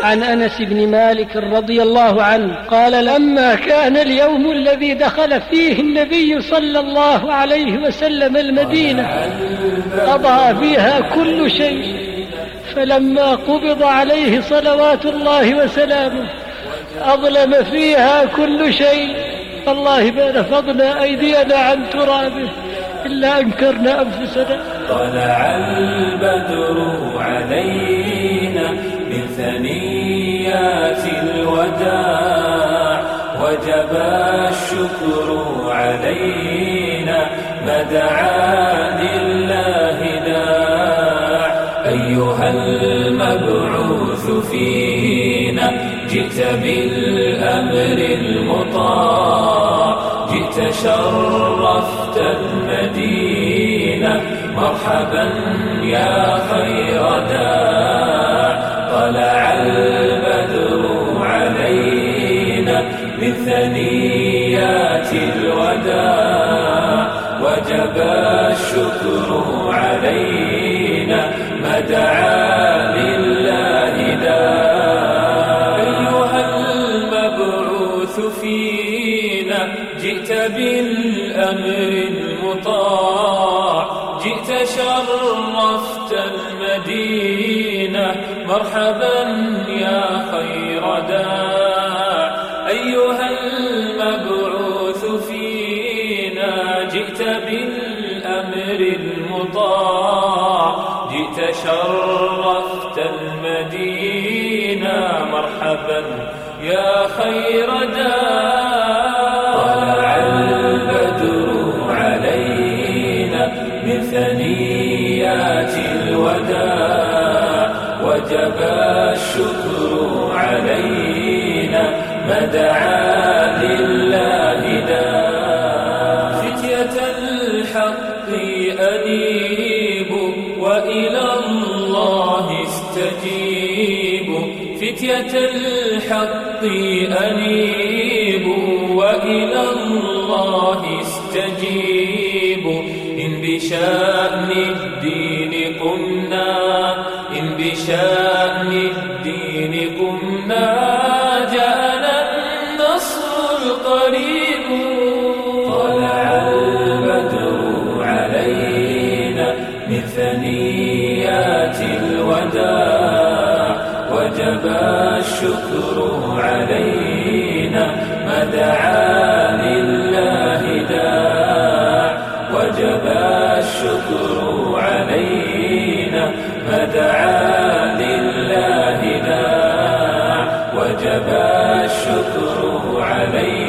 عن أنس بن مالك رضي الله عنه قال: لما كان اليوم الذي دخل فيه النبي صلى الله عليه وسلم المدينة قضى فيها كل شيء، فلما قبض عليه صلوات الله وسلامه أظلم فيها كل شيء. والله ما نفضنا أيدينا عن ترابه إلا أنكرنا أنفسنا. طلع البدر علينا من ثنيات الوداع، وجب الشكر علينا ما دعا لله داع. أيها المبعوث فينا جئت بالأمر المطاع، جئت شرفت المدينة مرحبا يا خير داع. طلع البدر علينا من ثنيات الوداع، وجب الشكر علينا ما دعا لله داع. أيها المبعوث فينا جئت بالأمر المطاع، جئت شرفت المدينة مرحبا يا خير داع. أيها المبعوث فينا جئت بالأمر المطاع، جئت شرفت المدينة مرحبا يا خير داع. طلع البدر علينا من ثنيات الوداع، وجب الشكر علينا ما دعا لله داع. فتية الحق أنيبوا وإلى الله استجيبوا، فتية الحق أنيبوا وإلى الله استجيبوا. إن بشأن الدين قمنا، إن بشأن الدين قمنا، جاءنا النصر القريب. طلع البدر علينا من ثنيات الوداع، وجب الشكر علينا ما دعا لله داع. وجب الشكر علينا ما دعا لله داع. وجب الشكر علينا